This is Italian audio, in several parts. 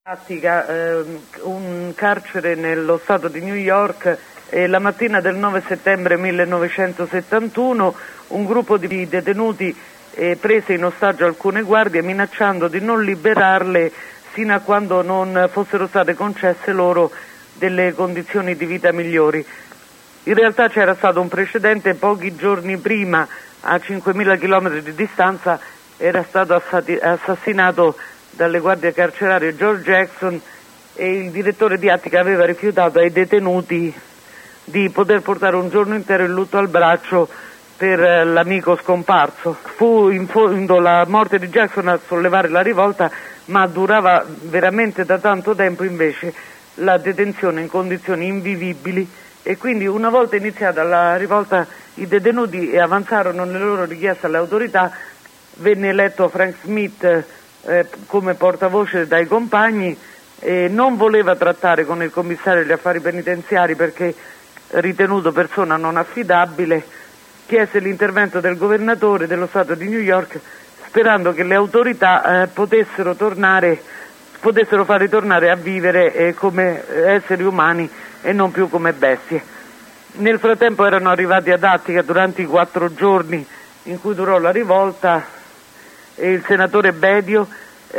Attica, un carcere nello stato di New York, la mattina del 9 settembre 1971 un gruppo di detenuti prese in ostaggio alcune guardie minacciando di non liberarle sino a quando non fossero state concesse loro delle condizioni di vita migliori. In realtà c'era stato un precedente: pochi giorni prima, a 5.000 chilometri di distanza, era stato assassinato dalle guardie carcerarie George Jackson, e il direttore di Attica aveva rifiutato ai detenuti di poter portare un giorno intero il lutto al braccio per l'amico scomparso. Fu in fondo la morte di Jackson a sollevare la rivolta, ma durava veramente da tanto tempo invece la detenzione in condizioni invivibili, e quindi una volta iniziata la rivolta i detenuti avanzarono le loro richieste alle autorità. Venne eletto Frank Smith come portavoce dai compagni, e non voleva trattare con il commissario degli affari penitenziari perché ritenuto persona non affidabile. Chiese l'intervento del governatore dello stato di New York sperando che le autorità potessero far ritornare a vivere come esseri umani e non più come bestie. Nel frattempo erano arrivati ad Attica, durante i 4 giorni in cui durò la rivolta, il senatore Bedio,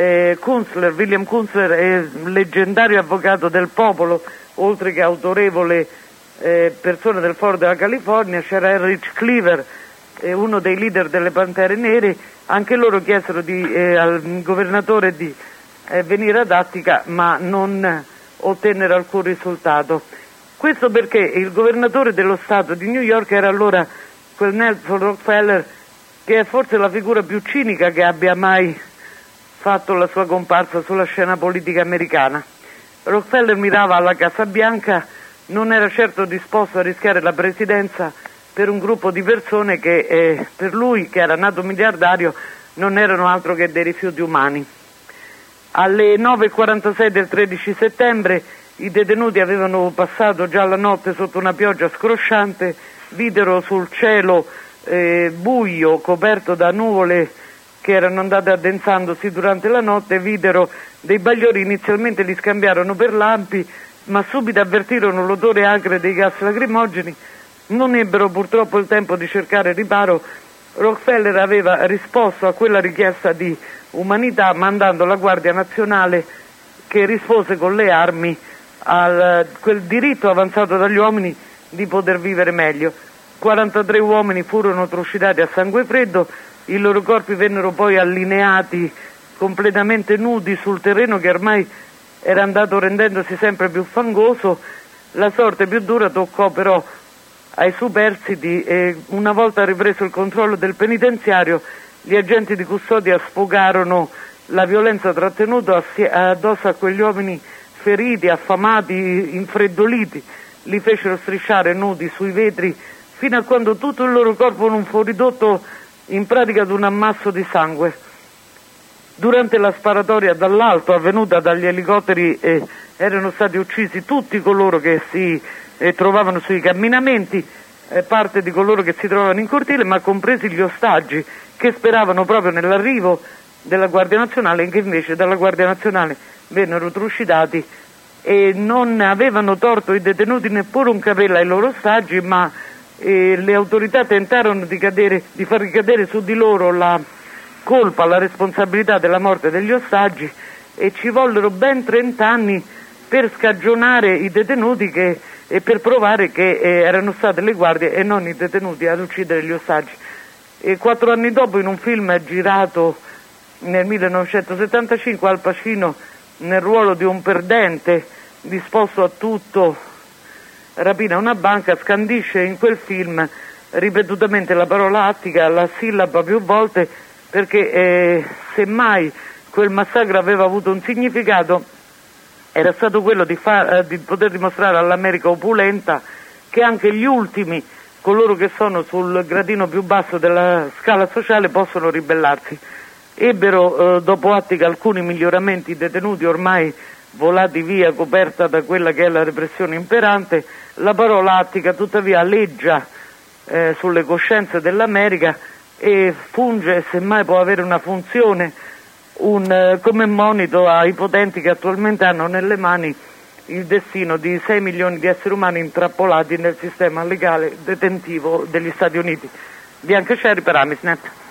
William Kunstler è leggendario avvocato del popolo, oltre che autorevole persona del foro della California. C'era Erich Cleaver, uno dei leader delle Pantere Nere. Anche loro chiesero al governatore di venire ad Attica, ma non ottennero alcun risultato. Questo perché il governatore dello stato di New York era allora quel Nelson Rockefeller, che è forse la figura più cinica che abbia mai fatto la sua comparsa sulla scena politica americana. Rockefeller mirava alla Casa Bianca, non era certo disposto a rischiare la presidenza per un gruppo di persone che per lui, che era nato miliardario, non erano altro che dei rifiuti umani. Alle 9:46 del 13 settembre i detenuti avevano passato già la notte sotto una pioggia scrosciante, videro sul cielo buio, coperto da nuvole che erano andate addensandosi durante la notte, videro dei bagliori. Inizialmente li scambiarono per lampi, ma subito avvertirono l'odore acre dei gas lacrimogeni. Non ebbero purtroppo il tempo di cercare riparo. Rockefeller aveva risposto a quella richiesta di umanità mandando la Guardia Nazionale, che rispose con le armi a quel diritto avanzato dagli uomini di poter vivere meglio. 43 uomini furono trucidati a sangue freddo, i loro corpi vennero poi allineati completamente nudi sul terreno che ormai era andato rendendosi sempre più fangoso. La sorte più dura toccò però ai superstiti, e una volta ripreso il controllo del penitenziario, gli agenti di custodia sfogarono la violenza trattenuta addosso a quegli uomini feriti, affamati, infreddoliti. Li fecero strisciare nudi sui vetri fino a quando tutto il loro corpo non fu ridotto in pratica ad un ammasso di sangue. Durante la sparatoria dall'alto avvenuta dagli elicotteri erano stati uccisi tutti coloro che si trovavano sui camminamenti, parte di coloro che si trovavano in cortile, ma compresi gli ostaggi che speravano proprio nell'arrivo della Guardia Nazionale, e che invece dalla Guardia Nazionale vennero trucidati, e non avevano torto i detenuti neppure un capello ai loro ostaggi, ma le autorità tentarono di far ricadere su di loro la colpa, la responsabilità della morte degli ostaggi, e ci vollero ben 30 anni per scagionare i detenuti e per provare che erano state le guardie e non i detenuti ad uccidere gli ostaggi. E 4 anni dopo, in un film girato nel 1975, Al Pacino, nel ruolo di un perdente disposto a tutto, rapina una banca, scandisce in quel film ripetutamente la parola Attica, la sillaba più volte, perché semmai quel massacro aveva avuto un significato, era stato quello di poter dimostrare all'America opulenta che anche gli ultimi, coloro che sono sul gradino più basso della scala sociale, possono ribellarsi. Ebbero dopo Attica alcuni miglioramenti, detenuti ormai volati via, coperta da quella che è la repressione imperante. La parola Attica tuttavia aleggia sulle coscienze dell'America e funge, semmai può avere una funzione come monito ai potenti che attualmente hanno nelle mani il destino di 6 milioni di esseri umani intrappolati nel sistema legale detentivo degli Stati Uniti. Bianca Ceri per Amisnet.